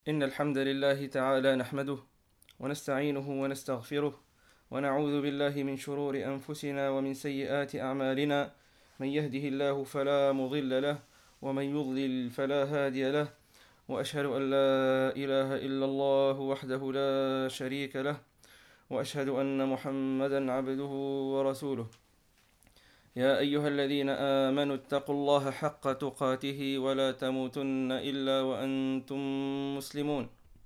إن الحمد لله تعالى نحمده ونستعينه ونستغفره ونعوذ بالله من شرور أنفسنا ومن سيئات أعمالنا. من يهده الله فلا مضل له ومن يضلل فلا هادي له، وأشهد أن لا إله إلا الله وحده لا شريك له، وأشهد أن محمدا عبده ورسوله. يا أيها الذين آمنوا اتقوا الله حق تقاته ولا تموتن إلا وأنتم مسلمون.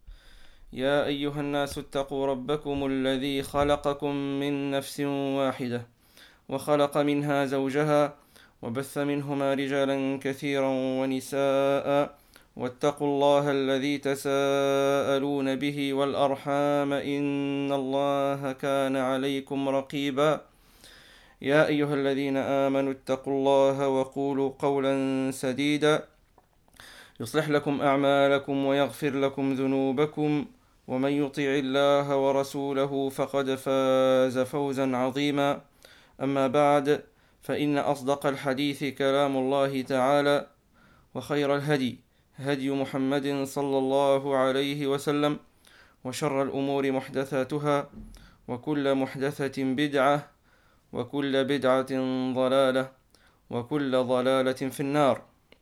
يا أيها الناس اتقوا ربكم الذي خلقكم من نفس واحدة وخلق منها زوجها وبث منهما رجالا كثيرا ونساء، واتقوا الله الذي تساءلون به والأرحام إن الله كان عليكم رقيبا. يا أيها الذين آمنوا اتقوا الله وقولوا قولا سديدا يصلح لكم أعمالكم ويغفر لكم ذنوبكم، ومن يطع الله ورسوله فقد فاز فوزا عظيما. أما بعد، فإن أصدق الحديث كلام الله تعالى، وخير الهدي هدي محمد صلى الله عليه وسلم، وشر الأمور محدثاتها، وكل محدثة بدعة، وكل بدعة ضلالة، وكل ضلالة في النار.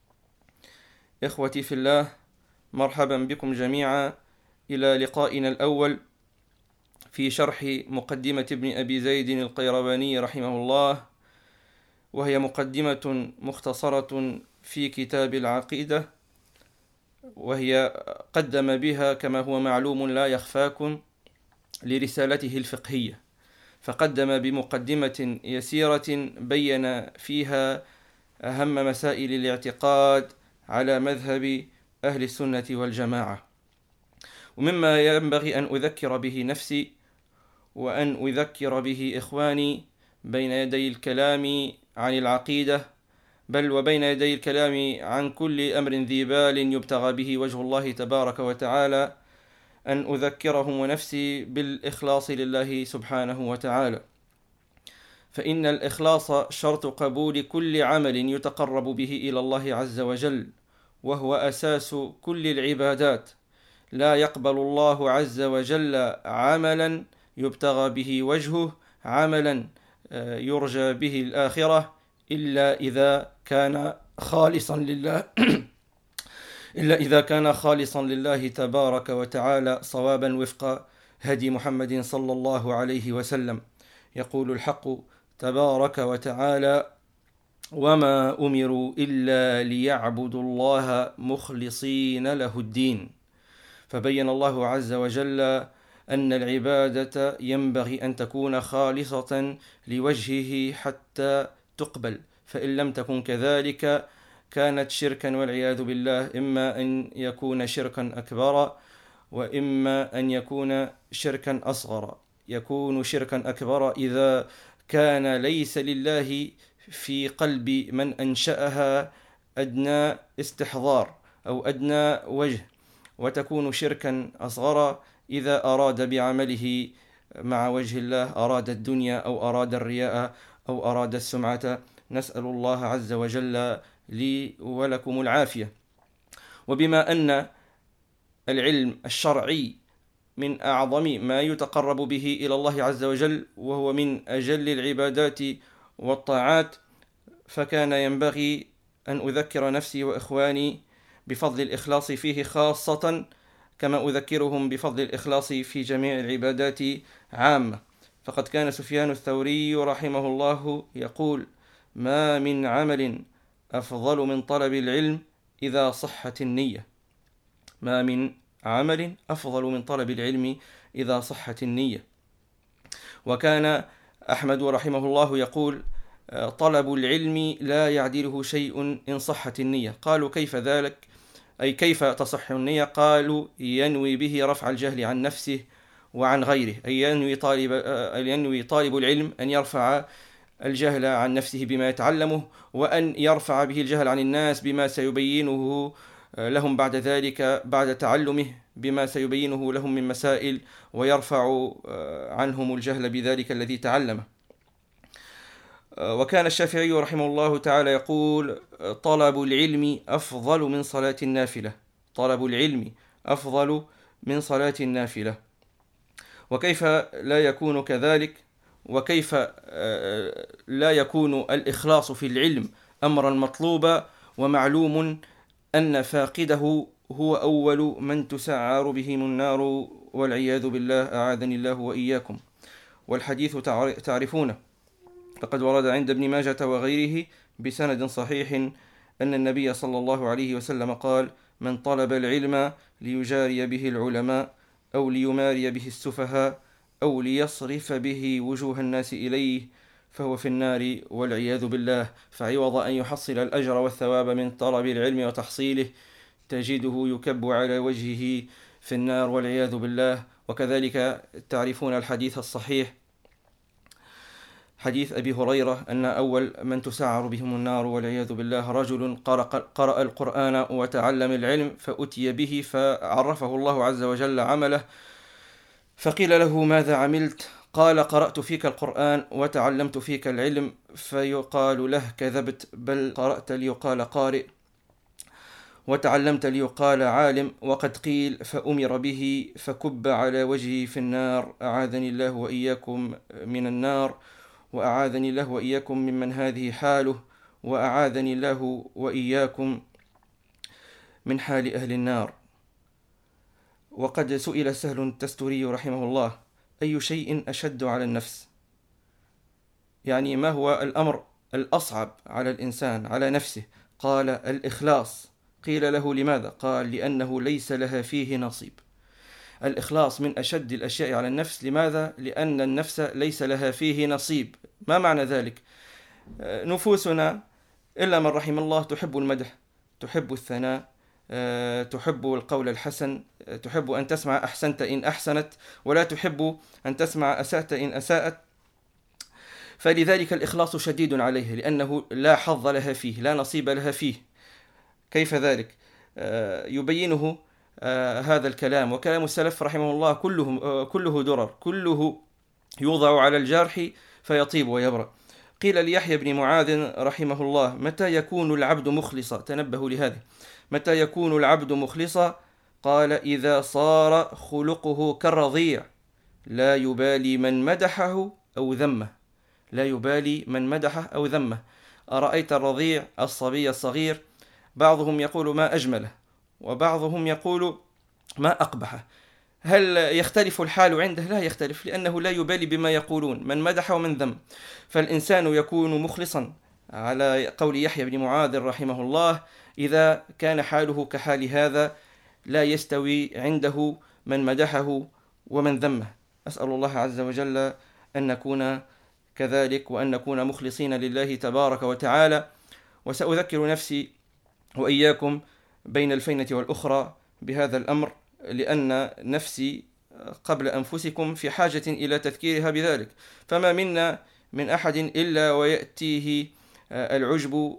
إخوتي في الله، مرحبا بكم جميعا إلى لقائنا الأول في شرح مقدمة ابن أبي زيد القيرواني رحمه الله، وهي مقدمة مختصرة في كتاب العقيدة، وهي قدم بها كما هو معلوم لا يخفاكم لرسالته الفقهية، فقدم بمقدمة يسيرة بين فيها أهم مسائل الاعتقاد على مذهب أهل السنة والجماعة. ومما ينبغي أن أذكر به نفسي وأن أذكر به إخواني بين يدي الكلام عن العقيدة، بل وبين يدي الكلام عن كل أمر ذي بال يبتغى به وجه الله تبارك وتعالى، أن أذكرهم ونفسي بالإخلاص لله سبحانه وتعالى، فإن الإخلاص شرط قبول كل عمل يتقرب به إلى الله عز وجل، وهو أساس كل العبادات. لا يقبل الله عز وجل عملا يبتغى به وجهه، عملا يرجى به الآخرة، إلا إذا كان خالصا لله إلا إذا كان خالصا لله تبارك وتعالى صوابا وفق هدي محمد صلى الله عليه وسلم. يقول الحق تبارك وتعالى: وما أمروا إلا ليعبدوا الله مخلصين له الدين. فبين الله عز وجل أن العبادة ينبغي أن تكون خالصة لوجهه حتى تقبل، فإن لم تكن كذلك كانت شركا والعياذ بالله، إما أن يكون شركا أكبر وإما أن يكون شركا أصغر. يكون شركا أكبر إذا كان ليس لله في قلب من أنشأها أدنى استحضار أو أدنى وجه، وتكون شركا أصغر إذا أراد بعمله مع وجه الله، أراد الدنيا أو أراد الرياء أو أراد السمعة. نسأل الله عز وجل لي ولكم العافية. وبما أن العلم الشرعي من أعظم ما يتقرب به إلى الله عز وجل، وهو من أجل العبادات والطاعات، فكان ينبغي أن أذكر نفسي وإخواني بفضل الإخلاص فيه خاصة، كما أذكرهم بفضل الإخلاص في جميع العبادات عامة. فقد كان سفيان الثوري رحمه الله يقول: ما من عمل أفضل من طلب العلم إذا صحت النية. ما من عمل أفضل من طلب العلم إذا صحت النية. وكان أحمد رحمه الله يقول: طلب العلم لا يعدله شيء إن صحت النية. قالوا: كيف ذلك؟ أي كيف تصح النية؟ قالوا: ينوي به رفع الجهل عن نفسه وعن غيره، أي ينوي طالب العلم أن يرفع الجهل عن نفسه بما يتعلمه، وأن يرفع به الجهل عن الناس بما سيبينه لهم بعد ذلك، بعد تعلمه بما سيبينه لهم من مسائل، ويرفع عنهم الجهل بذلك الذي تعلمه. وكان الشافعي رحمه الله تعالى يقول: طلب العلم أفضل من صلاة النافلة. طلب العلم أفضل من صلاة النافلة. وكيف لا يكون كذلك؟ وكيف لا يكون الإخلاص في العلم أمرا مطلوبا ومعلوم أن فاقده هو أول من تسعر بهم النار والعياذ بالله، أعاذني الله وإياكم. والحديث تعرفونه، فقد ورد عند ابن ماجة وغيره بسند صحيح أن النبي صلى الله عليه وسلم قال: من طلب العلم ليجاري به العلماء أو ليماري به السفهاء أو ليصرف به وجوه الناس إليه فهو في النار والعياذ بالله. فعوض أن يحصل الأجر والثواب من طلب العلم وتحصيله تجده يكب على وجهه في النار والعياذ بالله. وكذلك تعرفون الحديث الصحيح، حديث أبي هريرة، أن أول من تسعر بهم النار والعياذ بالله رجل قرأ القرآن وتعلم العلم فأتي به فعرفه الله عز وجل عمله، فقيل له: ماذا عملت؟ قال: قرأت فيك القرآن وتعلمت فيك العلم. فيقال له: كذبت، بل قرأت ليقال قارئ وتعلمت ليقال عالم. وقد قيل فأمر به فكب على وجهه في النار، أعاذني الله وإياكم من النار، وأعاذني الله وإياكم ممن هذه حاله، وأعاذني الله وإياكم من حال أهل النار. وقد سئل سهل التستري رحمه الله: أي شيء أشد على النفس؟ يعني ما هو الأمر الأصعب على الإنسان على نفسه؟ قال: الإخلاص. قيل له: لماذا؟ قال: لأنه ليس لها فيه نصيب. الإخلاص من أشد الأشياء على النفس. لماذا؟ لأن النفس ليس لها فيه نصيب. ما معنى ذلك؟ نفوسنا إلا من رحم الله تحب المدح، تحب الثناء، تحب القول الحسن، تحب أن تسمع أحسنت إن أحسنت، ولا تحب أن تسمع أسأت إن أساءت. فلذلك الإخلاص شديد عليه، لأنه لا حظ لها فيه، لا نصيب لها فيه. كيف ذلك؟ يبينه هذا الكلام، وكلام السلف رحمه الله كله درر، كله يوضع على الجرح فيطيب ويبرأ. قيل ليحيى بن معاذ رحمه الله: متى يكون العبد مخلصا؟ تنبهوا لهذا، متى يكون العبد مخلصا؟ قال: إذا صار خلقه كالرضيع، لا يبالي من مدحه أو ذمه. لا يبالي من مدحه أو ذمه. أرأيت الرضيع الصبي الصغير، بعضهم يقول ما أجمله، وبعضهم يقول ما أقبحه. هل يختلف الحال عنده؟ لا يختلف، لأنه لا يبالي بما يقولون من مدح ومن ذم. فالإنسان يكون مخلصا على قول يحيى بن معاذ رحمه الله إذا كان حاله كحال هذا، لا يستوي عنده من مدحه ومن ذمه. أسأل الله عز وجل أن نكون كذلك، وأن نكون مخلصين لله تبارك وتعالى. وسأذكر نفسي وإياكم بين الفينة والأخرى بهذا الأمر، لأن نفسي قبل أنفسكم في حاجة إلى تذكيرها بذلك. فما منا من أحد إلا ويأتيه العجب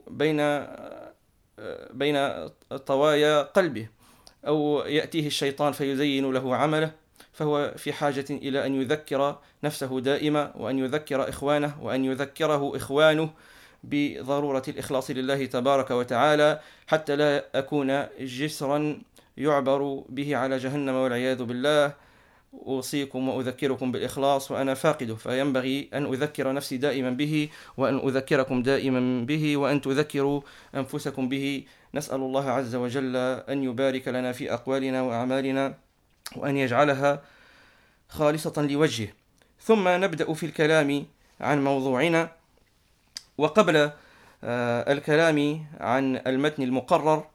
بين طوايا قلبه، أو يأتيه الشيطان فيزين له عمله، فهو في حاجة إلى أن يذكر نفسه دائما، وأن يذكر إخوانه، وأن يذكره إخوانه بضرورة الإخلاص لله تبارك وتعالى، حتى لا أكون جسرا يعبر به على جهنم والعياذ بالله. أوصيكم وأذكركم بالإخلاص وأنا فاقده، فينبغي أن أذكر نفسي دائما به، وأن أذكركم دائما به، وأن تذكروا أنفسكم به. نسأل الله عز وجل أن يبارك لنا في أقوالنا وأعمالنا، وأن يجعلها خالصة لوجهه. ثم نبدأ في الكلام عن موضوعنا. وقبل الكلام عن المتن المقرر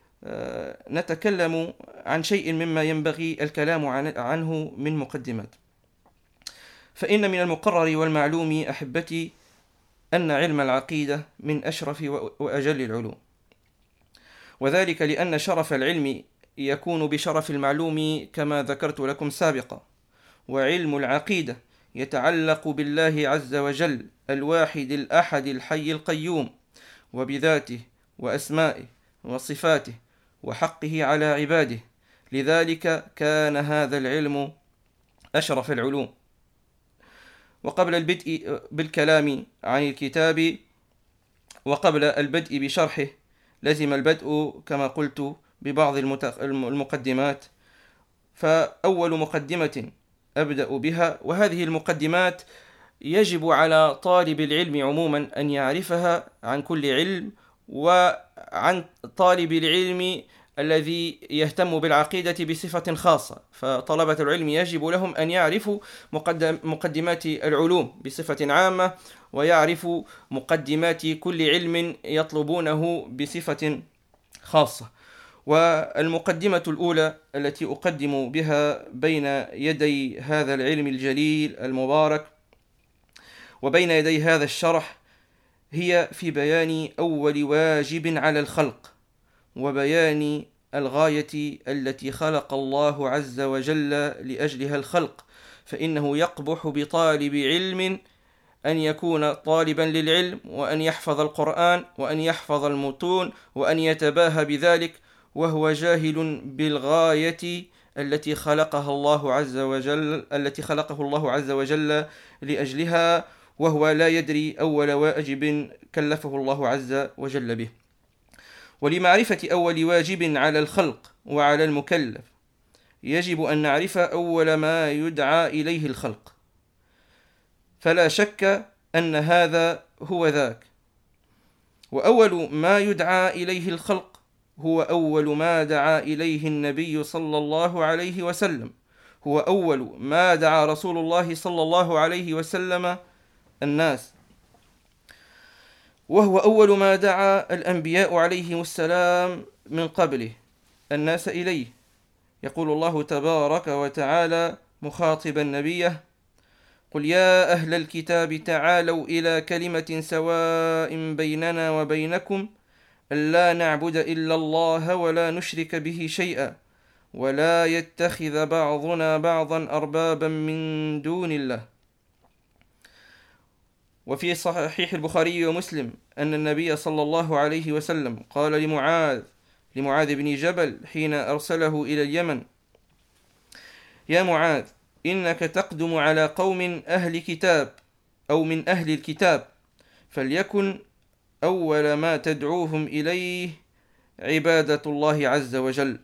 نتكلم عن شيء مما ينبغي الكلام عنه من مقدمات. فإن من المقرر والمعلوم أحبتي أن علم العقيدة من أشرف وأجل العلوم، وذلك لأن شرف العلم يكون بشرف المعلوم كما ذكرت لكم سابقا. وعلم العقيدة يتعلق بالله عز وجل الواحد الأحد الحي القيوم، وبذاته وأسمائه وصفاته وحقه على عباده. لذلك كان هذا العلم أشرف العلوم. وقبل البدء بالكلام عن الكتاب، وقبل البدء بشرحه، لزم البدء كما قلت ببعض المقدمات. فأول مقدمة أبدأ بها، وهذه المقدمات يجب على طالب العلم عموما أن يعرفها عن كل علم، وعن طالب العلم الذي يهتم بالعقيدة بصفة خاصة، فطلبة العلم يجب لهم أن يعرفوا مقدمات العلوم بصفة عامة، ويعرفوا مقدمات كل علم يطلبونه بصفة خاصة. والمقدمة الأولى التي أقدم بها بين يدي هذا العلم الجليل المبارك وبين يدي هذا الشرح هي في بيان أول واجب على الخلق، وبيان الغاية التي خلق الله عز وجل لأجلها الخلق. فإنه يقبح بطالب علم أن يكون طالبا للعلم وأن يحفظ القرآن وأن يحفظ المتون وأن يتباهى بذلك وهو جاهل بالغاية التي خلقه الله عز وجل لأجلها، وهو لا يدري أول واجب كلفه الله عز وجل به. ولمعرفة أول واجب على الخلق وعلى المكلف يجب أن نعرف أول ما يدعى إليه الخلق، فلا شك أن هذا هو ذاك. وأول ما يدعى إليه الخلق هو أول ما دعا إليه النبي صلى الله عليه وسلم، هو أول ما دعا رسول الله صلى الله عليه وسلم الناس، وهو أول ما دعا الأنبياء عليهم السلام من قبله الناس إليه. يقول الله تبارك وتعالى مخاطبا نبيه: قل يا أهل الكتاب تعالوا إلى كلمة سواء بيننا وبينكم ألا نعبد إلا الله ولا نشرك به شيئا ولا يتخذ بعضنا بعضا أربابا من دون الله. وفي صحيح البخاري ومسلم أن النبي صلى الله عليه وسلم قال لمعاذ بن جبل حين أرسله إلى اليمن: يا معاذ، إنك تقدم على قوم أهل كتاب أو من أهل الكتاب، فليكن أول ما تدعوهم إليه عبادة الله عز وجل.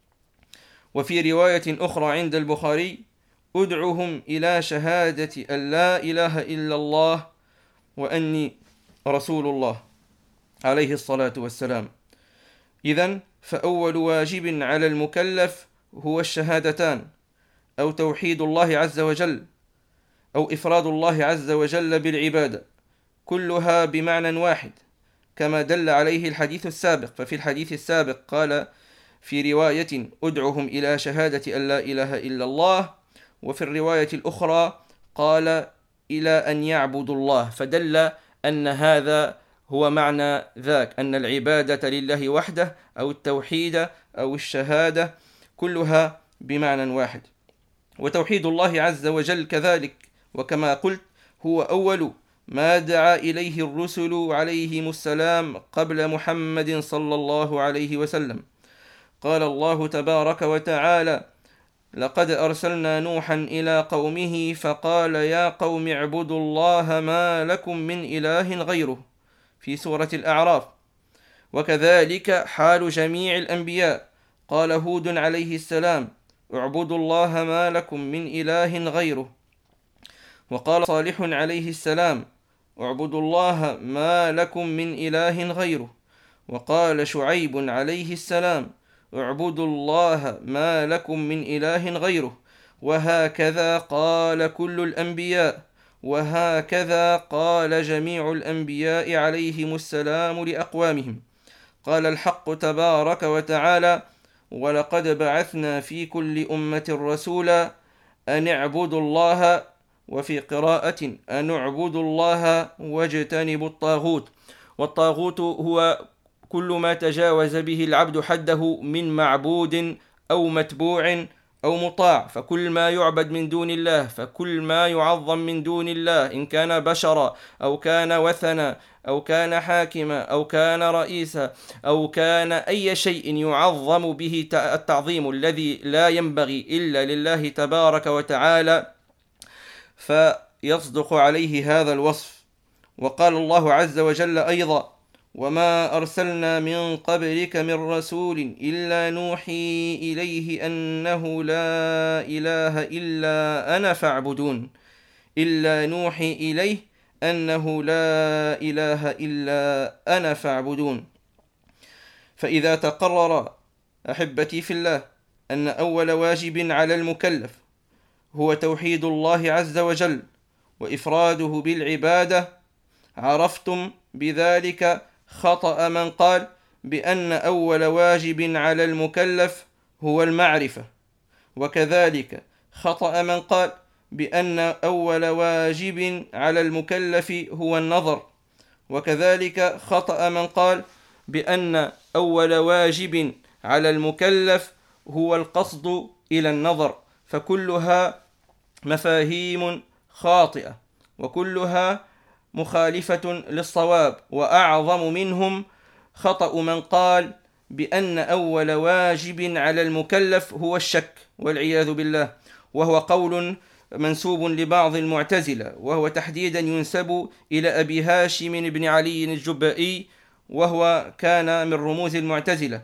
وفي رواية أخرى عند البخاري: أدعوهم إلى شهادة أن لا إله إلا الله وأني رسول الله، عليه الصلاة والسلام. إذن فأول واجب على المكلف هو الشهادتان، أو توحيد الله عز وجل، أو إفراد الله عز وجل بالعبادة، كلها بمعنى واحد كما دل عليه الحديث السابق. ففي الحديث السابق قال في رواية: أدعوهم إلى شهادة أن لا إله إلا الله، وفي الرواية الأخرى قال: إلى أن يعبدوا الله، فدل أن هذا هو معنى ذاك، أن العبادة لله وحده أو التوحيد أو الشهادة كلها بمعنى واحد. وتوحيد الله عز وجل كذلك، وكما قلت هو أول ما دعا إليه الرسل عليهم السلام قبل محمد صلى الله عليه وسلم. قال الله تبارك وتعالى: لقد أرسلنا نوحا إلى قومه فقال يا قوم اعبدوا الله ما لكم من إله غيره، في سورة الأعراف. وكذلك حال جميع الأنبياء، قال هود عليه السلام: اعبدوا الله ما لكم من إله غيره. وقال صالح عليه السلام: اعبدوا الله ما لكم من إله غيره. وقال شعيب عليه السلام: اعبدوا الله ما لكم من إله غيره. وهكذا قال كل الأنبياء، وهكذا قال جميع الأنبياء عليهم السلام لأقوامهم. قال الحق تبارك وتعالى: ولقد بعثنا في كل أمة رسولا أن اعبدوا الله، وفي قراءة أن اعبدوا الله واجتنبوا الطاغوت. والطاغوت هو كل ما تجاوز به العبد حده من معبود أو متبوع أو مطاع، فكل ما يعبد من دون الله، فكل ما يعظم من دون الله، إن كان بشرا أو كان وثنا أو كان حاكما أو كان رئيسا أو كان أي شيء يعظم به التعظيم الذي لا ينبغي إلا لله تبارك وتعالى، فيصدق عليه هذا الوصف. وقال الله عز وجل أيضا: وما أرسلنا من قبلك من رسول إلا نوحي إليه أنه لا إله إلا أنا فاعبدون. إلا نوحي إليه أنه لا إله إلا أنا فاعبدون. فإذا تقرر أحبتي في الله أن أول واجب على المكلف هو توحيد الله عز وجل وإفراده بالعبادة، عرفتم بذلك خطأ من قال بأن أول واجب على المكلف هو المعرفة، وكذلك خطأ من قال بأن أول واجب على المكلف هو النظر، وكذلك خطأ من قال بأن أول واجب على المكلف هو القصد إلى النظر، فكلها مفاهيم خاطئة وكلها مخالفة للصواب. وأعظم منهم خطأ من قال بأن أول واجب على المكلف هو الشك والعياذ بالله، وهو قول منسوب لبعض المعتزلة، وهو تحديدا ينسب إلى أبي هاشم بن علي الجبائي، وهو كان من رموز المعتزلة.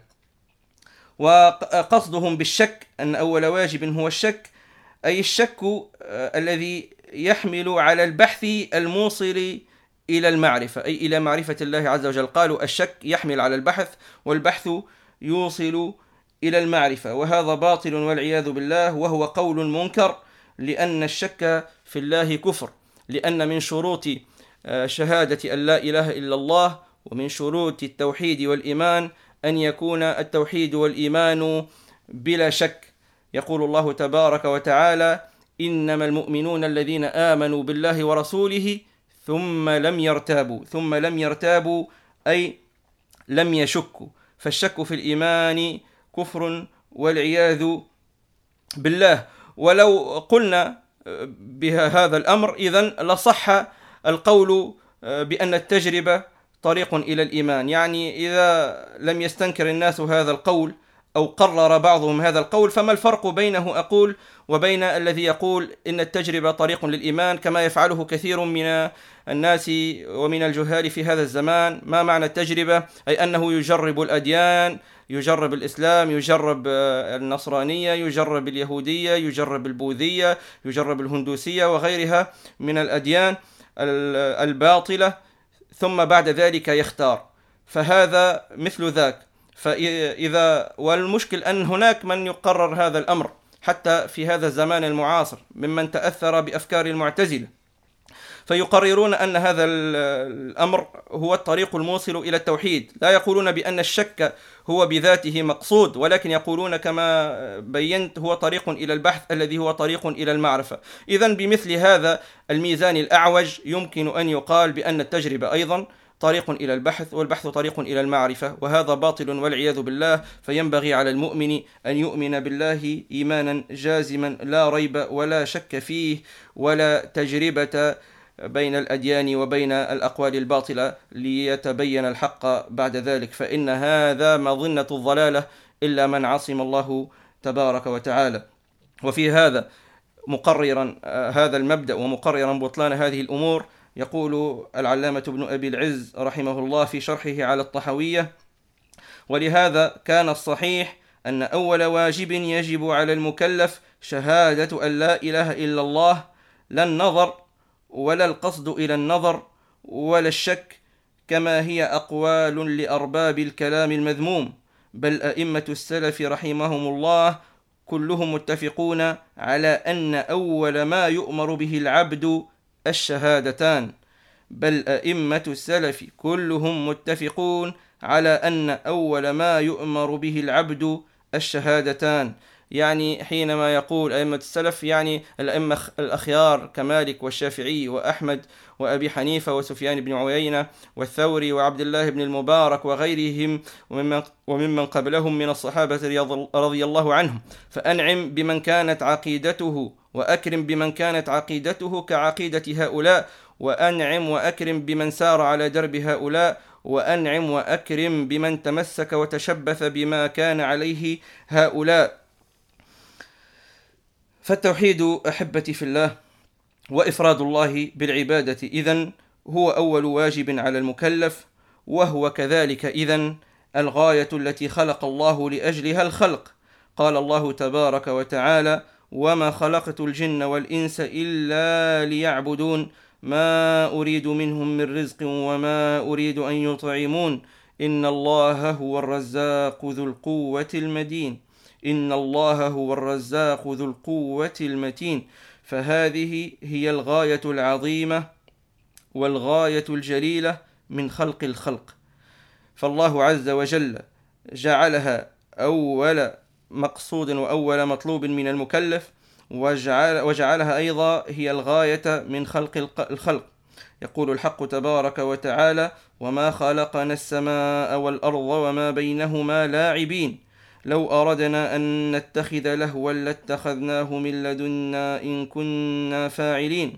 وقصدهم بالشك أن أول واجب هو الشك، أي الشك الذي يحمل على البحث الموصل إلى المعرفة، أي إلى معرفة الله عز وجل. قالوا الشك يحمل على البحث، والبحث يوصل إلى المعرفة، وهذا باطل والعياذ بالله، وهو قول منكر، لأن الشك في الله كفر، لأن من شروط شهادة أن لا إله إلا الله ومن شروط التوحيد والإيمان أن يكون التوحيد والإيمان بلا شك. يقول الله تبارك وتعالى: إنما المؤمنون الذين آمنوا بالله ورسوله ثم لم يرتابوا أي لم يشكوا. فالشك في الإيمان كفر والعياذ بالله. ولو قلنا بهذا الأمر إذن لصح القول بأن التجربة طريق إلى الإيمان. يعني إذا لم يستنكر الناس هذا القول أو قرر بعضهم هذا القول، فما الفرق بينه أقول وبين الذي يقول إن التجربة طريق للإيمان، كما يفعله كثير من الناس ومن الجهال في هذا الزمان؟ ما معنى التجربة؟ أي أنه يجرب الأديان، يجرب الإسلام، يجرب النصرانية، يجرب اليهودية، يجرب البوذية، يجرب الهندوسية وغيرها من الأديان الباطلة، ثم بعد ذلك يختار. فهذا مثل ذاك. والمشكل أن هناك من يقرر هذا الأمر حتى في هذا الزمان المعاصر ممن تأثر بأفكار المعتزلة، فيقررون أن هذا الأمر هو الطريق الموصل إلى التوحيد. لا يقولون بأن الشك هو بذاته مقصود، ولكن يقولون كما بينت هو طريق إلى البحث الذي هو طريق إلى المعرفة. إذن بمثل هذا الميزان الأعوج يمكن أن يقال بأن التجربة أيضا طريق إلى البحث، والبحث طريق إلى المعرفة، وهذا باطل والعياذ بالله. فينبغي على المؤمن أن يؤمن بالله إيمانا جازما لا ريب ولا شك فيه، ولا تجربة بين الأديان وبين الأقوال الباطلة ليتبين الحق بعد ذلك، فإن هذا مظنة الضلالة إلا من عصم الله تبارك وتعالى. وفي هذا مقررا هذا المبدأ ومقررا بطلان هذه الأمور يقول العلامة ابن أبي العز رحمه الله في شرحه على الطحوية: ولهذا كان الصحيح أن أول واجب يجب على المكلف شهادة أن لا إله إلا الله، لا النظر ولا القصد إلى النظر ولا الشك، كما هي أقوال لأرباب الكلام المذموم، بل أئمة السلف رحمهم الله كلهم متفقون على أن أول ما يؤمر به العبد الشهادتان. بل أئمة السلف كلهم متفقون على أن أول ما يؤمر به العبد الشهادتان. يعني حينما يقول أئمة السلف يعني الأئمة الأخيار كمالك والشافعي وأحمد وأبي حنيفة وسفيان بن عيينة والثوري وعبد الله بن المبارك وغيرهم وممن قبلهم من الصحابة رضي الله عنهم. فأنعم بمن كانت عقيدته وأكرم بمن كانت عقيدته كعقيدة هؤلاء، وأنعم وأكرم بمن سار على درب هؤلاء، وأنعم وأكرم بمن تمسك وتشبث بما كان عليه هؤلاء. فالتوحيد أحبتي في الله وإفراد الله بالعبادة إذن هو أول واجب على المكلف، وهو كذلك إذن الغاية التي خلق الله لأجلها الخلق. قال الله تبارك وتعالى: وما خلقت الجن والإنس إلا ليعبدون ما أريد منهم من رزق وما أريد أن يطعمون إن الله هو الرزاق ذو القوة المتين. إن الله هو الرزاق ذو القوة المتين. فهذه هي الغاية العظيمة والغاية الجليلة من خلق الخلق، فالله عز وجل جعلها أول مقصود وأول مطلوب من المكلف، وجعلها أيضا هي الغاية من خلق الخلق. يقول الحق تبارك وتعالى: وما خلقنا السماء والأرض وما بينهما لاعبين لو أردنا أن نتخذ لهوا لاتخذناه من لدنا إن كنا فاعلين.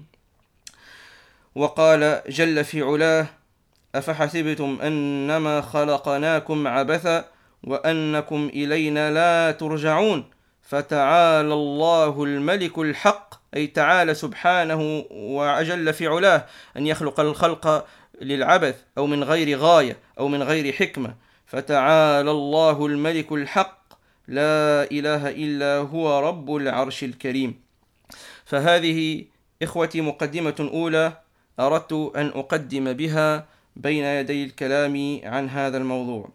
وقال جل في علاه: أفحسبتم أنما خلقناكم عبثا وأنكم إلينا لا ترجعون فتعالى الله الملك الحق. أي تعالى سبحانه وجل في علاه أن يخلق الخلق للعبث أو من غير غاية أو من غير حكمة. فتعالى الله الملك الحق لا إله إلا هو رب العرش الكريم. فهذه إخوتي مقدمة أولى أردت أن أقدم بها بين يدي الكلام عن هذا الموضوع.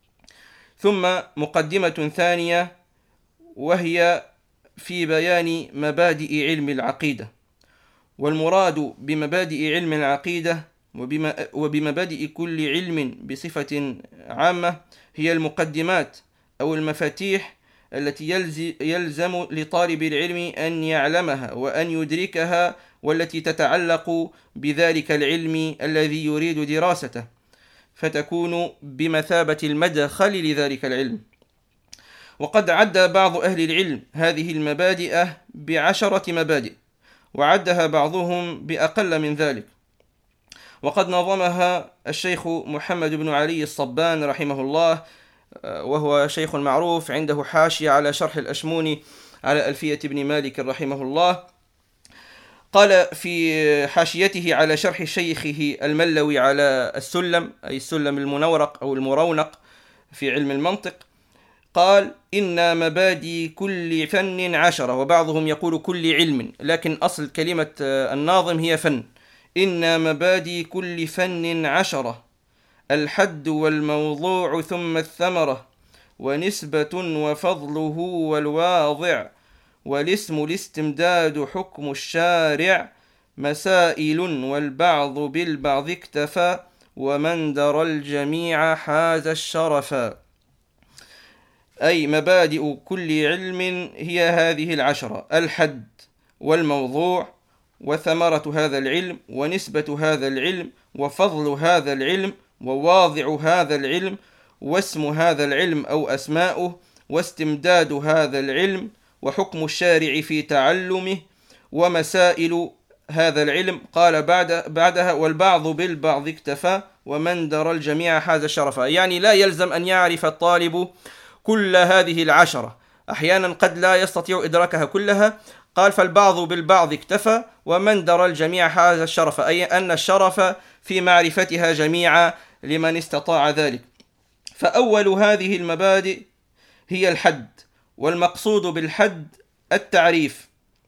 ثم مقدمة ثانية، وهي في بيان مبادئ علم العقيدة. والمراد بمبادئ علم العقيدة وبمبادئ كل علم بصفة عامة هي المقدمات أو المفاتيح التي يلزم لطالب العلم أن يعلمها وأن يدركها، والتي تتعلق بذلك العلم الذي يريد دراسته، فتكون بمثابة المدخل لذلك العلم. وقد عد بعض أهل العلم هذه المبادئ ب10 مبادئ، وعدها بعضهم بأقل من ذلك. وقد نظمها الشيخ محمد بن علي الصبان رحمه الله، وهو شيخ معروف، عنده حاشية على شرح الأشموني على ألفية بن مالك رحمه الله. قال في حاشيته على شرح شيخه الملوي على السلم، أي السلم المنورق أو المرونق في علم المنطق، قال: إن مبادئ كل فن 10. وبعضهم يقول كل علم، لكن أصل كلمة الناظم هي فن. إن مبادئ كل فن 10: الحد والموضوع ثم الثمرة ونسبة وفضله والواضع والاسم الاستمداد حكم الشارع مسائل والبعض بالبعض اكتفى ومن درى الجميع حاز الشرفا. أي مبادئ كل علم هي هذه 10: الحد والموضوع وثمرة هذا العلم ونسبة هذا العلم وفضل هذا العلم وواضع هذا العلم واسم هذا العلم أو أسماؤه واستمداد هذا العلم وحكم الشارع في تعلمه ومسائل هذا العلم. قال بعدها: والبعض بالبعض اكتفى ومن درى الجميع حاز الشرفا. يعني لا يلزم أن يعرف الطالب كل هذه 10، أحيانا قد لا يستطيع إدراكها كلها. قال: فالبعض بالبعض اكتفى ومن درى الجميع حاز الشرف، أي أن الشرف في معرفتها جميعا لمن استطاع ذلك. فأول هذه المبادئ هي الحد، والمقصود بالحد التعريف.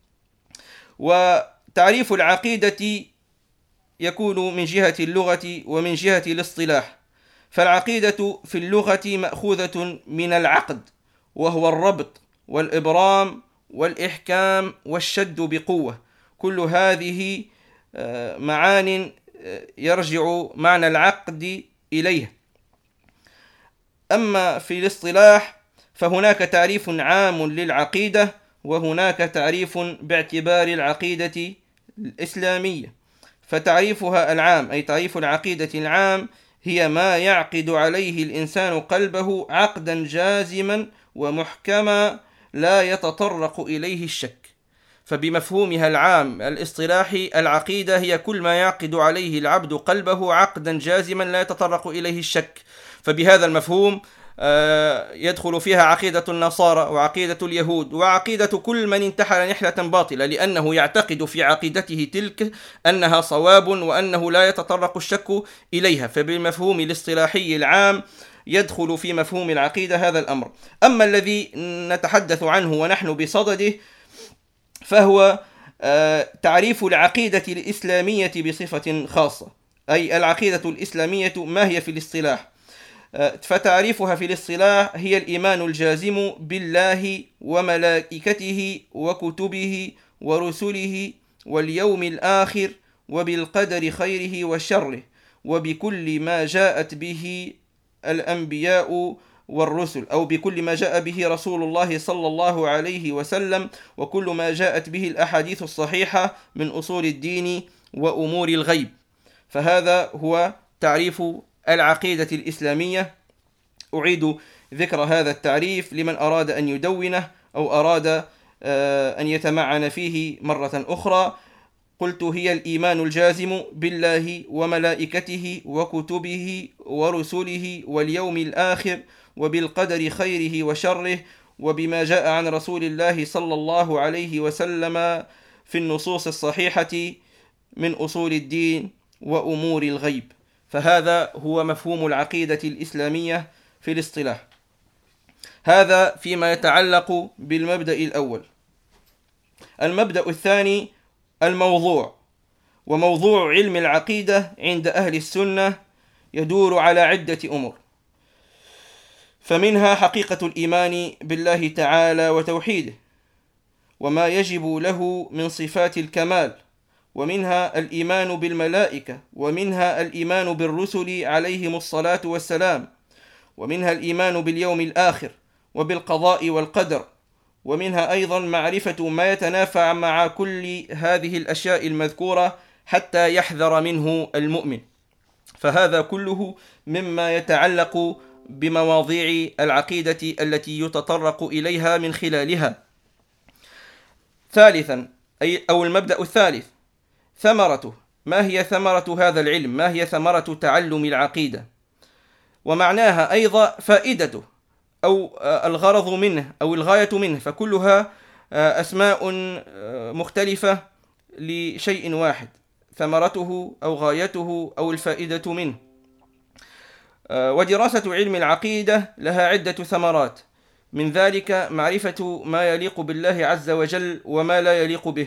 وتعريف العقيدة يكون من جهة اللغة ومن جهة الاصطلاح. فالعقيدة في اللغة مأخوذة من العقد، وهو الربط والإبرام والإحكام والشد بقوة. كل هذه معان يرجع معنى العقد إليه. أما في الاصطلاح فهناك تعريف عام للعقيدة، وهناك تعريف باعتبار العقيدة الإسلامية. فتعريفها العام، أي تعريف العقيدة العام، هي ما يعقد عليه الإنسان قلبه عقدا جازما ومحكما لا يتطرق إليه الشك. فبمفهومها العام الاصطلاحي العقيدة هي كل ما يعقد عليه العبد قلبه عقدا جازما لا يتطرق إليه الشك. فبهذا المفهوم يدخل فيها عقيدة النصارى وعقيدة اليهود وعقيدة كل من انتحل نحلة باطلة، لأنه يعتقد في عقيدته تلك أنها صواب وأنه لا يتطرق الشك إليها. فبالمفهوم الاصطلاحي العام يدخل في مفهوم العقيدة هذا الأمر. أما الذي نتحدث عنه ونحن بصدده فهو تعريف العقيدة الإسلامية بصفة خاصة، أي العقيدة الإسلامية ما هي في الاصطلاح؟ فتعريفها في الاصطلاح هي الإيمان الجازم بالله وملائكته وكتبه ورسله واليوم الآخر وبالقدر خيره وشره وبكل ما جاءت به الأنبياء والرسل، أو بكل ما جاء به رسول الله صلى الله عليه وسلم، وكل ما جاءت به الأحاديث الصحيحة من أصول الدين وأمور الغيب. فهذا هو تعريف العقيدة الإسلامية. أعيد ذكر هذا التعريف لمن أراد أن يدونه أو أراد أن يتمعن فيه مرة أخرى. قلت هي الإيمان الجازم بالله وملائكته وكتبه ورسله واليوم الآخر وبالقدر خيره وشره وبما جاء عن رسول الله صلى الله عليه وسلم في النصوص الصحيحة من أصول الدين وأمور الغيب. فهذا هو مفهوم العقيدة الإسلامية في الاصطلاح. هذا فيما يتعلق بالمبدأ الأول. المبدأ الثاني الموضوع. وموضوع علم العقيدة عند أهل السنة يدور على عدة أمور، فمنها حقيقة الإيمان بالله تعالى وتوحيده وما يجب له من صفات الكمال، ومنها الإيمان بالملائكة، ومنها الإيمان بالرسل عليهم الصلاة والسلام، ومنها الإيمان باليوم الآخر وبالقضاء والقدر، ومنها أيضا معرفة ما يتنافى مع كل هذه الأشياء المذكورة حتى يحذر منه المؤمن. فهذا كله مما يتعلق بمواضيع العقيدة التي يتطرق إليها من خلالها. ثالثا أو المبدأ الثالث ثمرته. ما هي ثمرة هذا العلم؟ ما هي ثمرة تعلم العقيدة؟ ومعناها أيضا فائدته أو الغرض منه أو الغاية منه، فكلها أسماء مختلفة لشيء واحد، ثمرته أو غايته أو الفائدة منه. ودراسة علم العقيدة لها عدة ثمرات، من ذلك معرفة ما يليق بالله عز وجل وما لا يليق به،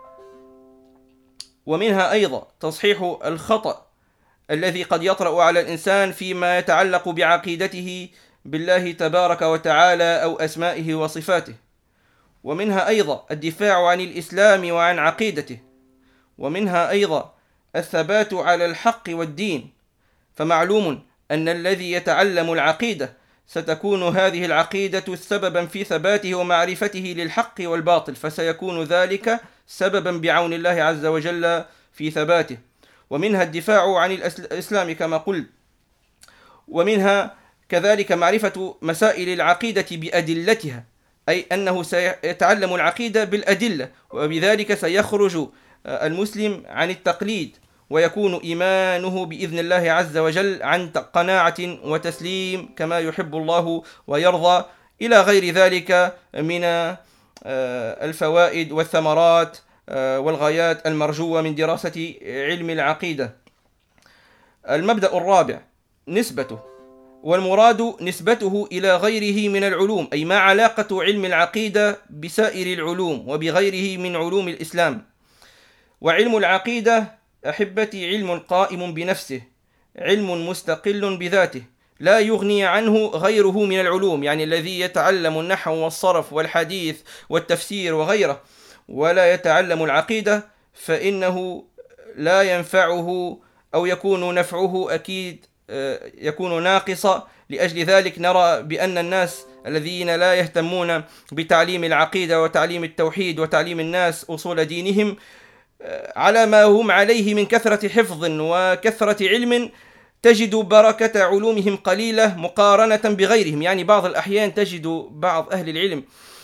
ومنها أيضا تصحيح الخطأ الذي قد يطرأ على الإنسان فيما يتعلق بعقيدته بالله تبارك وتعالى أو أسمائه وصفاته، ومنها أيضا الدفاع عن الإسلام وعن عقيدته، ومنها أيضا الثبات على الحق والدين. فمعلوم أن الذي يتعلم العقيدة ستكون هذه العقيدة سببا في ثباته ومعرفته للحق والباطل، فسيكون ذلك سببا بعون الله عز وجل في ثباته. ومنها الدفاع عن الإسلام كما قلت، ومنها كذلك معرفة مسائل العقيدة بأدلتها، أي أنه سيتعلم العقيدة بالأدلة، وبذلك سيخرج المسلم عن التقليد ويكون إيمانه بإذن الله عز وجل عن قناعة وتسليم كما يحب الله ويرضى، إلى غير ذلك من الفوائد والثمرات والغايات المرجوة من دراسة علم العقيدة. المبدأ الرابع نسبته، والمراد نسبته إلى غيره من العلوم، أي ما علاقة علم العقيدة بسائر العلوم وبغيره من علوم الإسلام. وعلم العقيدة أحبتي علم قائم بنفسه، علم مستقل بذاته، لا يغني عنه غيره من العلوم، يعني الذي يتعلم النحو والصرف والحديث والتفسير وغيره ولا يتعلم العقيدة فإنه لا ينفعه أو يكون نفعه أكيد يكون ناقصا. لأجل ذلك نرى بأن الناس الذين لا يهتمون بتعليم العقيدة وتعليم التوحيد وتعليم الناس أصول دينهم على ما هم عليه من كثرة حفظ وكثرة علم، تجد بركة علومهم قليلة مقارنة بغيرهم. يعني بعض الأحيان تجد بعض أهل العلم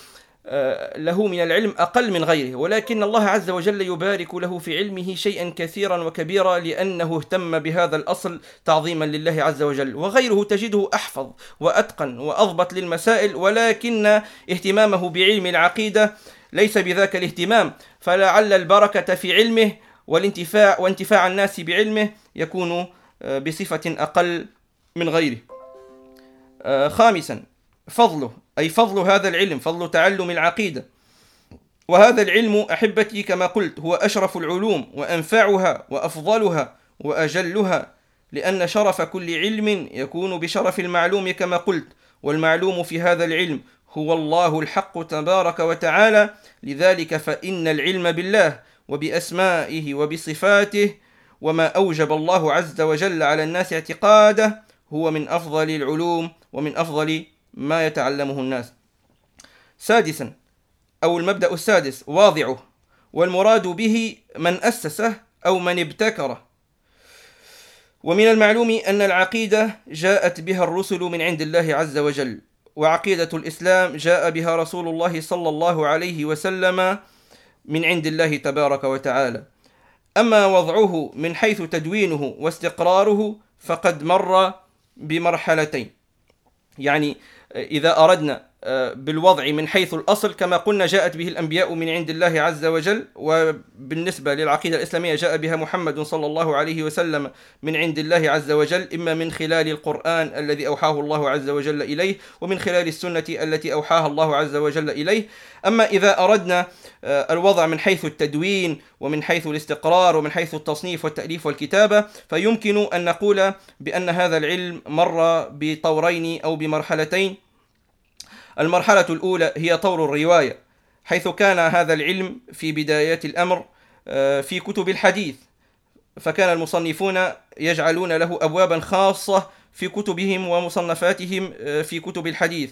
له من العلم أقل من غيره، ولكن الله عز وجل يبارك له في علمه شيئا كثيرا وكبيرا لأنه اهتم بهذا الأصل تعظيما لله عز وجل. وغيره تجده أحفظ وأتقن وأضبط للمسائل، ولكن اهتمامه بعلم العقيدة ليس بذاك الاهتمام، فلعل البركة في علمه وانتفاع الناس بعلمه يكون بصفة أقل من غيره. خامسا فضله، أي فضل هذا العلم، فضل تعلم العقيدة. وهذا العلم أحبتي كما قلت هو أشرف العلوم وأنفعها وأفضلها وأجلها، لأن شرف كل علم يكون بشرف المعلوم كما قلت، والمعلوم في هذا العلم هو الله الحق تبارك وتعالى. لذلك فإن العلم بالله وبأسمائه وبصفاته وما أوجب الله عز وجل على الناس اعتقاده هو من أفضل العلوم ومن أفضل ما يتعلمه الناس. سادسا، أو المبدأ السادس واضعه، والمراد به من أسسه أو من ابتكره. ومن المعلوم أن العقيدة جاءت بها الرسل من عند الله عز وجل، وعقيدة الإسلام جاء بها رسول الله صلى الله عليه وسلم من عند الله تبارك وتعالى. أما وضعه من حيث تدوينه واستقراره فقد مر بمرحلتين. يعني إذا أردنا بالوضع من حيث الأصل كما قلنا جاءت به الأنبياء من عند الله عز وجل، وبالنسبة للعقيدة الإسلامية جاء بها محمد صلى الله عليه وسلم من عند الله عز وجل، إما من خلال القرآن الذي أوحاه الله عز وجل إليه، ومن خلال السنة التي أوحاها الله عز وجل إليه. أما إذا أردنا الوضع من حيث التدوين ومن حيث الاستقرار ومن حيث التصنيف والتأليف والكتابة، فيمكن أن نقول بأن هذا العلم مر بطورين أو بمرحلتين. المرحلة الأولى هي طور الرواية، حيث كان هذا العلم في بدايات الأمر في كتب الحديث، فكان المصنفون يجعلون له أبوابا خاصة في كتبهم ومصنفاتهم في كتب الحديث،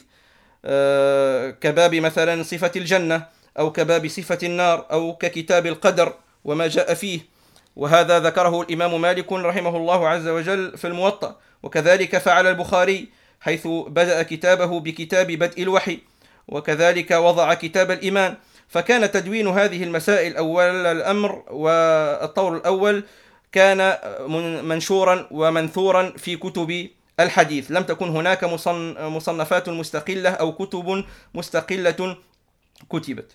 كباب مثلا صفة الجنة، أو كباب صفة النار، أو ككتاب القدر وما جاء فيه. وهذا ذكره الإمام مالك رحمه الله عز وجل في الموطأ، وكذلك فعل البخاري حيث بدأ كتابه بكتاب بدء الوحي، وكذلك وضع كتاب الإيمان. فكان تدوين هذه المسائل أول الأمر، والطور الأول كان منشورا ومنثورا في كتب الحديث، لم تكن هناك مصنفات مستقلة أو كتب مستقلة كتبت.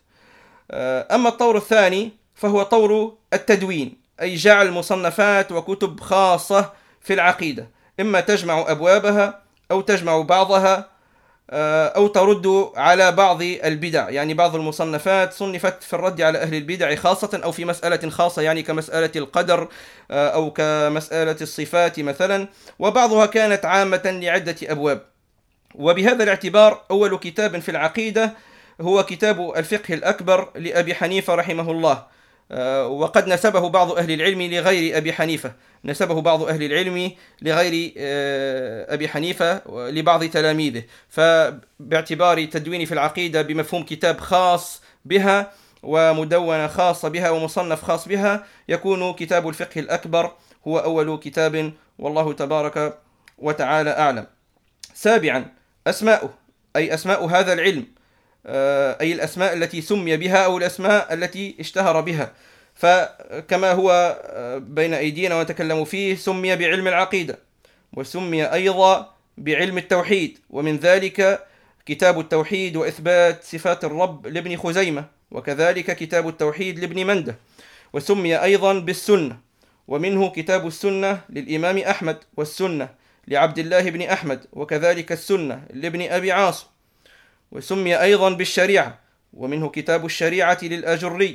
أما الطور الثاني فهو طور التدوين، أي جعل مصنفات وكتب خاصة في العقيدة، إما تجمع أبوابها أو تجمع بعضها أو ترد على بعض البدع. يعني بعض المصنفات صنفت في الرد على أهل البدع خاصة، أو في مسألة خاصة، يعني كمسألة القدر أو كمسألة الصفات مثلا، وبعضها كانت عامة لعدة أبواب. وبهذا الاعتبار أول كتاب في العقيدة هو كتاب الفقه الأكبر لأبي حنيفة رحمه الله، وقد نسبه بعض أهل العلم لغير أبي حنيفة، نسبه بعض أهل العلم لغير أبي حنيفة لبعض تلاميذه، فباعتبار تدوين في العقيدة بمفهوم كتاب خاص بها ومدونة خاصة بها ومصنف خاص بها، يكون كتاب الفقه الأكبر هو أول كتاب، والله تبارك وتعالى أعلم. سابعا أسماؤه، أي أسماء هذا العلم، أي الأسماء التي سمي بها أو الأسماء التي اشتهر بها. فكما هو بين أيدينا ونتكلم فيه، سمي بعلم العقيدة، وسمي أيضا بعلم التوحيد، ومن ذلك كتاب التوحيد وإثبات صفات الرب لابن خزيمة، وكذلك كتاب التوحيد لابن منده. وسمي أيضا بالسنة، ومنه كتاب السنة للإمام أحمد، والسنة لعبد الله بن أحمد، وكذلك السنة لابن أبي عاصم. وسمي أيضا بالشريعة، ومنه كتاب الشريعة للأجري.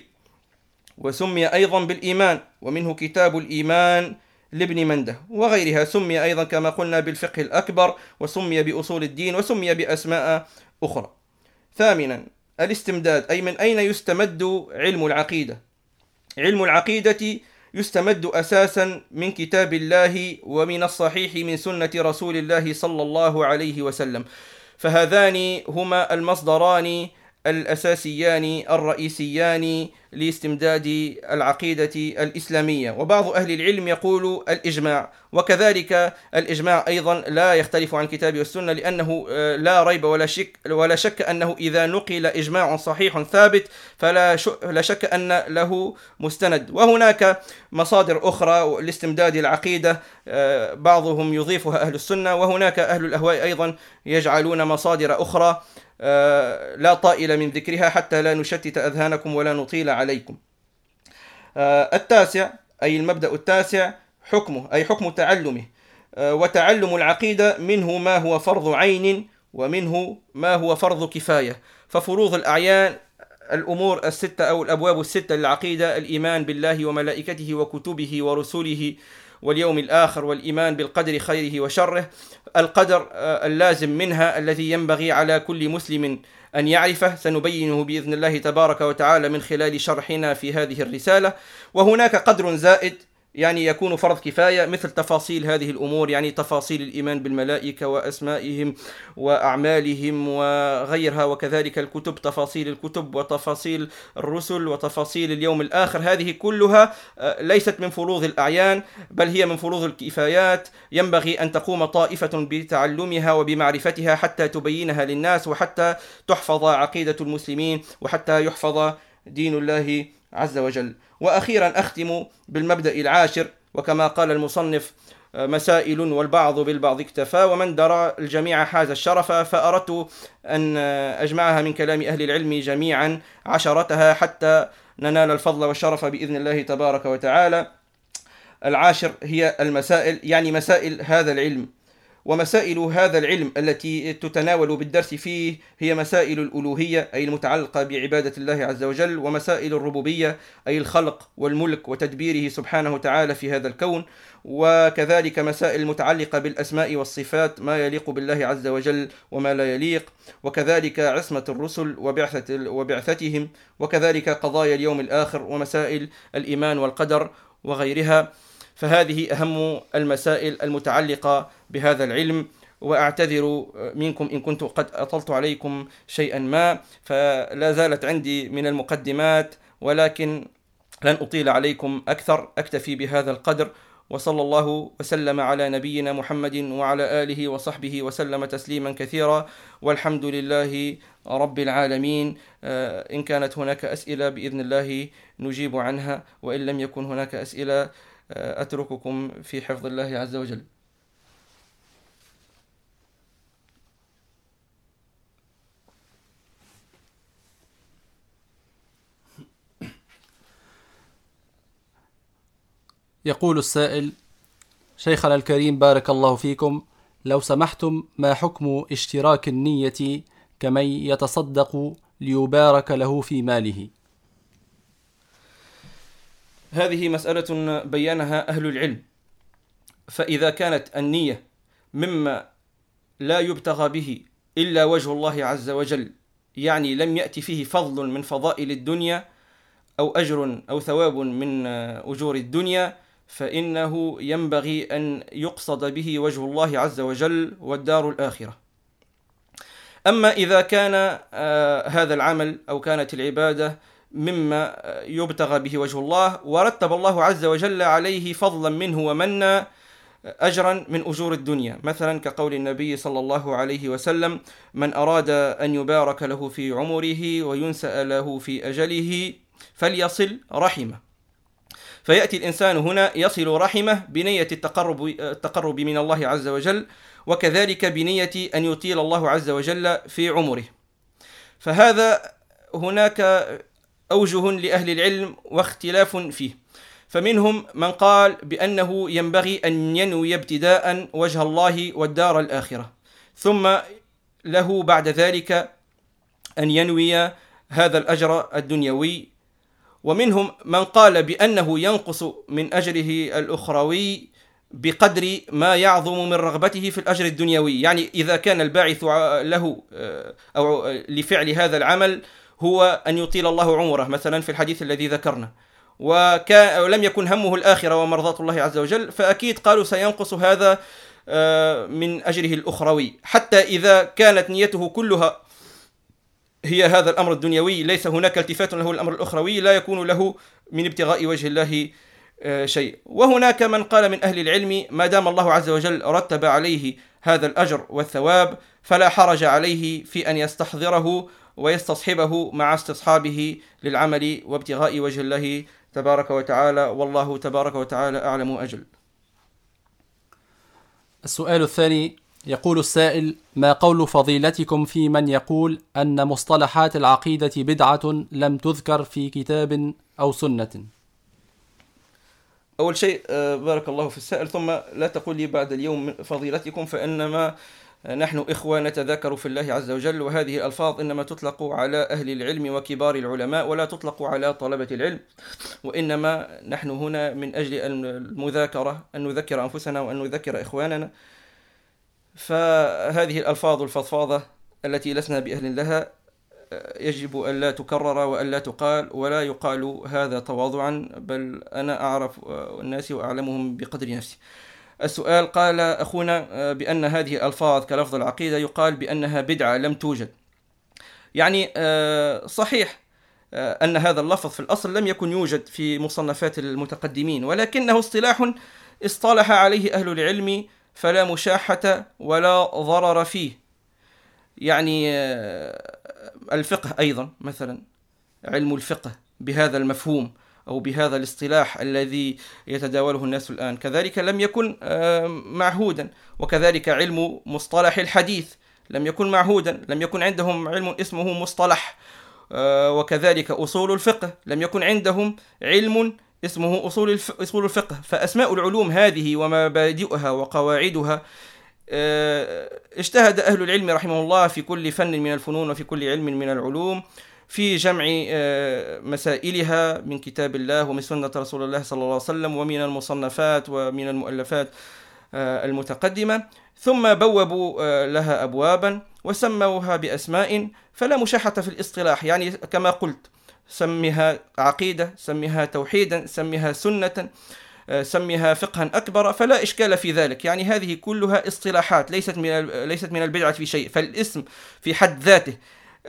وسمي أيضا بالإيمان، ومنه كتاب الإيمان لابن منده، وغيرها. سمي أيضا كما قلنا بالفقه الأكبر، وسمي بأصول الدين، وسمي بأسماء أخرى. ثامنا الاستمداد، أي من أين يستمد علم العقيدة؟ علم العقيدة يستمد أساسا من كتاب الله ومن الصحيح من سنة رسول الله صلى الله عليه وسلم، فهذان هما المصدران الأساسيان الرئيسيان لاستمداد العقيدة الإسلامية. وبعض أهل العلم يقول الإجماع، وكذلك الإجماع أيضا لا يختلف عن الكتاب والسنة، لأنه لا ريب ولا شك أنه إذا نقل إجماع صحيح ثابت فلا شك أن له مستند. وهناك مصادر أخرى لاستمداد العقيدة بعضهم يضيفها أهل السنة، وهناك أهل الأهواء أيضا يجعلون مصادر أخرى لا طائل من ذكرها حتى لا نشتت أذهانكم ولا نطيل عليكم. التاسع، أي المبدأ التاسع، حكمه، أي حكم تعلمه. وتعلم العقيدة منه ما هو فرض عين ومنه ما هو فرض كفاية. ففروض الأعيان الأمور الستة أو الأبواب الستة للعقيدة: الإيمان بالله وملائكته وكتبه ورسله واليوم الآخر، والإيمان بالقدر خيره وشره. القدر اللازم منها الذي ينبغي على كل مسلم أن يعرفه، سنبينه بإذن الله تبارك وتعالى من خلال شرحنا في هذه الرسالة. وهناك قدر زائد يعني يكون فرض كفاية، مثل تفاصيل هذه الأمور، يعني تفاصيل الإيمان بالملائكة وأسمائهم وأعمالهم وغيرها، وكذلك الكتب، تفاصيل الكتب وتفاصيل الرسل وتفاصيل اليوم الآخر. هذه كلها ليست من فروض الأعيان، بل هي من فروض الكفايات، ينبغي أن تقوم طائفة بتعلمها وبمعرفتها حتى تبينها للناس، وحتى تحفظ عقيدة المسلمين، وحتى يحفظ دين الله عز وجل. وأخيرا أختم بالمبدأ العاشر، وكما قال المصنف: مسائل والبعض بالبعض اكتفى، ومن درى الجميع حاز الشرف. فأردت أن أجمعها من كلام أهل العلم جميعا عشرتها حتى ننال الفضل والشرف بإذن الله تبارك وتعالى. العاشر هي المسائل، يعني مسائل هذا العلم. ومسائل هذا العلم التي تتناول بالدرس فيه هي مسائل الألوهية، أي المتعلقة بعبادة الله عز وجل، ومسائل الربوبية، أي الخلق والملك وتدبيره سبحانه وتعالى في هذا الكون، وكذلك مسائل المتعلقة بالأسماء والصفات، ما يليق بالله عز وجل وما لا يليق، وكذلك عصمة الرسل وبعثتهم، وكذلك قضايا اليوم الآخر، ومسائل الإيمان والقدر وغيرها. فهذه أهم المسائل المتعلقة بهذا العلم. وأعتذر منكم إن كنت قد أطلت عليكم شيئا ما، فلا زالت عندي من المقدمات، ولكن لن أطيل عليكم أكثر، أكتفي بهذا القدر. وصلى الله وسلم على نبينا محمد وعلى آله وصحبه وسلم تسليما كثيرا، والحمد لله رب العالمين. إن كانت هناك أسئلة بإذن الله نجيب عنها، وإن لم يكن هناك أسئلة أترككم في حفظ الله عز وجل. يقول السائل: شيخنا الكريم بارك الله فيكم، لو سمحتم ما حكم اشتراك النية كمن يتصدق ليبارك له في ماله؟ هذه مسألة بينها أهل العلم. فإذا كانت النية مما لا يبتغى به إلا وجه الله عز وجل، يعني لم يأتي فيه فضل من فضائل الدنيا أو أجر أو ثواب من أجور الدنيا، فإنه ينبغي أن يقصد به وجه الله عز وجل والدار الآخرة. أما إذا كان هذا العمل أو كانت العبادة مما يبتغى به وجه الله، ورتب الله عز وجل عليه فضلا منه ومنا أجرا من أجور الدنيا، مثلا كقول النبي صلى الله عليه وسلم: من أراد أن يبارك له في عمره وينسأ له في أجله فليصل رحمه. فيأتي الإنسان هنا يصل رحمه بنية التقرب من الله عز وجل، وكذلك بنية أن يطيل الله عز وجل في عمره. فهذا هناك أوجه لأهل العلم واختلاف فيه. فمنهم من قال بأنه ينبغي أن ينوي ابتداء وجه الله والدار الآخرة، ثم له بعد ذلك أن ينوي هذا الأجر الدنيوي. ومنهم من قال بأنه ينقص من أجره الأخروي بقدر ما يعظم من رغبته في الأجر الدنيوي، يعني إذا كان الباعث له أو لفعل هذا العمل هو أن يطيل الله عمره، مثلا في الحديث الذي ذكرنا، ولم يكن همه الآخرة ومرضاة الله عز وجل، فأكيد قالوا سينقص هذا من أجره الأخروي، حتى إذا كانت نيته كلها هي هذا الأمر الدنيوي، ليس هناك التفات له الأمر الأخروي، لا يكون له من ابتغاء وجه الله شيء. وهناك من قال من أهل العلم ما دام الله عز وجل رتب عليه هذا الأجر والثواب فلا حرج عليه في أن يستحضره ويستصحبه مع استصحابه للعمل وابتغاء وجه الله تبارك وتعالى، والله تبارك وتعالى أعلم وأجل. السؤال الثاني، يقول السائل: ما قول فضيلتكم في من يقول أن مصطلحات العقيدة بدعة لم تذكر في كتاب أو سنة؟ أول شيء بارك الله في السائل، ثم لا تقول لي بعد اليوم فضيلتكم، فإنما نحن إخوة نتذاكر في الله عز وجل، وهذه الألفاظ إنما تطلق على أهل العلم وكبار العلماء ولا تطلق على طلبة العلم، وإنما نحن هنا من أجل المذاكرة، أن نذكر أنفسنا وأن نذكر إخواننا. فهذه الألفاظ الفضفاضة التي لسنا بأهل لها يجب أن لا تكرر وأن لا تقال، ولا يقال هذا تواضعا، بل أنا أعرف الناس وأعلمهم بقدر نفسي. السؤال، قال أخونا بأن هذه الألفاظ كلفظ العقيدة يقال بأنها بدعة لم توجد. يعني صحيح أن هذا اللفظ في الأصل لم يكن يوجد في مصنفات المتقدمين، ولكنه اصطلاح اصطلح عليه أهل العلم فلا مشاحة ولا ضرر فيه. يعني الفقه أيضا مثلا، علم الفقه بهذا المفهوم أو بهذا الاصطلاح الذي يتداوله الناس الآن كذلك لم يكن معهودا، وكذلك علم مصطلح الحديث لم يكن معهودا، لم يكن عندهم علم اسمه مصطلح، وكذلك أصول الفقه لم يكن عندهم علم اسمه أصول الفقه. فأسماء العلوم هذه ومبادئها وقواعدها اجتهد أهل العلم رحمه الله في كل فن من الفنون وفي كل علم من العلوم في جمع مسائلها من كتاب الله ومن سنة رسول الله صلى الله عليه وسلم ومن المصنفات ومن المؤلفات المتقدمة، ثم بوبوا لها أبوابا وسموها بأسماء فلا مشاحة في الاصطلاح. يعني كما قلت، سمها عقيدة، سمها توحيدا، سمها سنة، سمها فقها أكبر، فلا إشكال في ذلك. يعني هذه كلها اصطلاحات ليست من البدعة في شيء. فالاسم في حد ذاته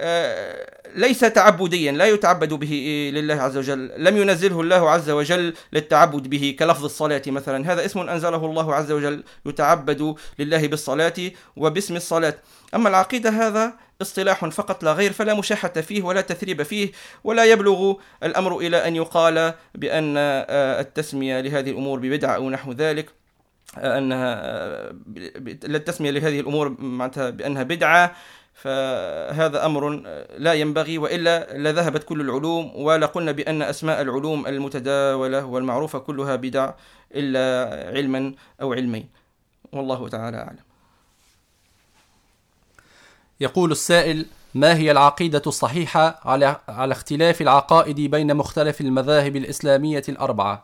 ليس تعبديا، لا يتعبد به لله عز وجل، لم ينزله الله عز وجل للتعبد به كلفظ الصلاة مثلا، هذا اسم أنزله الله عز وجل يتعبد لله بالصلاة وباسم الصلاة. أما العقيدة هذا اصطلاح فقط لا غير، فلا مشاحة فيه ولا تثريب فيه، ولا يبلغ الأمر إلى أن يقال بأن التسمية لهذه الأمور ببدعة أو نحو ذلك، أنها التسمية لهذه الأمور معناتها بأنها بدعة، فهذا أمر لا ينبغي، وإلا لذهبت كل العلوم ولقلنا بأن أسماء العلوم المتداولة والمعروفة كلها بدع إلا علما أو علمين، والله تعالى أعلم. يقول السائل: ما هي العقيدة الصحيحة على اختلاف العقائد بين مختلف المذاهب الإسلامية الأربعة؟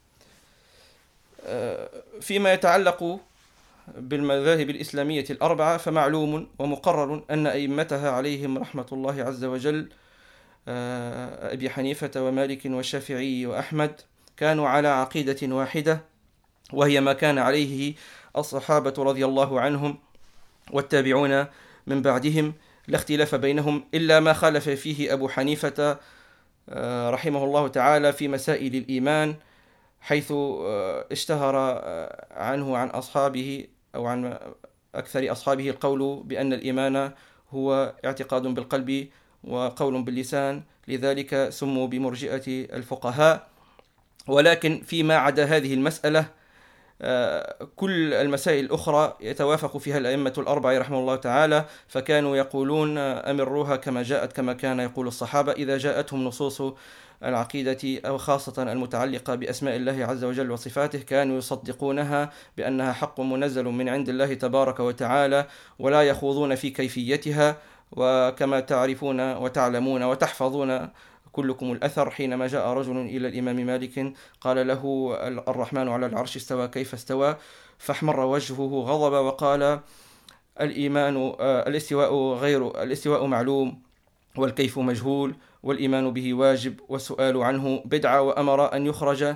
فيما يتعلق بالمذاهب الإسلامية الأربعة فمعلوم ومقرر أن أئمتها عليهم رحمة الله عز وجل أبي حنيفة ومالك والشافعي وأحمد كانوا على عقيدة واحدة، وهي ما كان عليه الصحابة رضي الله عنهم والتابعون من بعدهم، لا اختلاف بينهم إلا ما خالف فيه أبو حنيفة رحمه الله تعالى في مسائل الإيمان، حيث اشتهر عنه عن أصحابه أو عن أكثر أصحابه القول بأن الإيمان هو اعتقاد بالقلب وقول باللسان، لذلك سموا بمرجئة الفقهاء. ولكن فيما عدا هذه المسألة كل المسائل الأخرى يتوافق فيها الأئمة الأربعة رحمه الله تعالى، فكانوا يقولون أمروها كما جاءت، كما كان يقول الصحابة إذا جاءتهم نصوص العقيدة أو خاصة المتعلقة بأسماء الله عز وجل وصفاته كانوا يصدقونها بأنها حق منزل من عند الله تبارك وتعالى، ولا يخوضون في كيفيتها. وكما تعرفون وتعلمون وتحفظون كلكم الأثر حينما جاء رجل إلى الإمام مالك قال له الرحمن على العرش استوى كيف استوى، فاحمر وجهه غضب وقال الإيمان الاستواء معلوم والكيف مجهول والإيمان به واجب والسؤال عنه بدعة، وأمر أن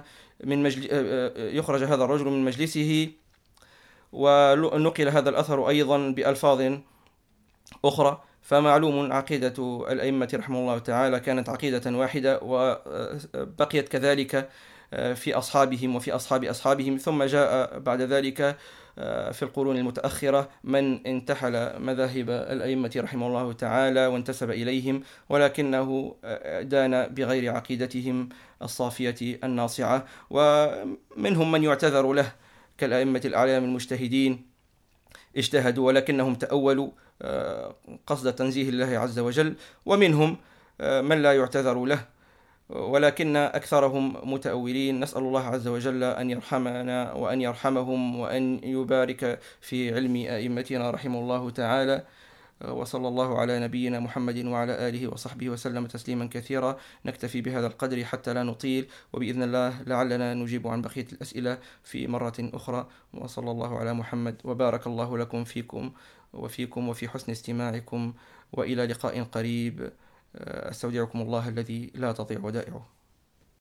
يخرج هذا الرجل من مجلسه. ونقل هذا الأثر أيضا بألفاظ أخرى فمعلوم عقيدة الأئمة رحمه الله تعالى كانت عقيدة واحدة، وبقيت كذلك في أصحابهم وفي أصحاب أصحابهم، ثم جاء بعد ذلك في القرون المتأخرة من انتحل مذاهب الأئمة رحمه الله تعالى وانتسب إليهم، ولكنه دان بغير عقيدتهم الصافية الناصعة، ومنهم من يعتذر له كالأئمة الأعلام المجتهدين، اجتهدوا ولكنهم تأولوا قصد تنزيه الله عز وجل، ومنهم من لا يعتذر له ولكن أكثرهم متأولين. نسأل الله عز وجل أن يرحمنا وأن يرحمهم وأن يبارك في علم أئمتنا رحمه الله تعالى، وصلى الله على نبينا محمد وعلى آله وصحبه وسلم تسليما كثيرا. نكتفي بهذا القدر حتى لا نطيل، وبإذن الله لعلنا نجيب عن بقية الأسئلة في مرة أخرى. وصلى الله على محمد، وبارك الله لكم فيكم وفي حسن استماعكم، وإلى لقاء قريب. أستودعكم الله الذي لا تضيع ودائعه.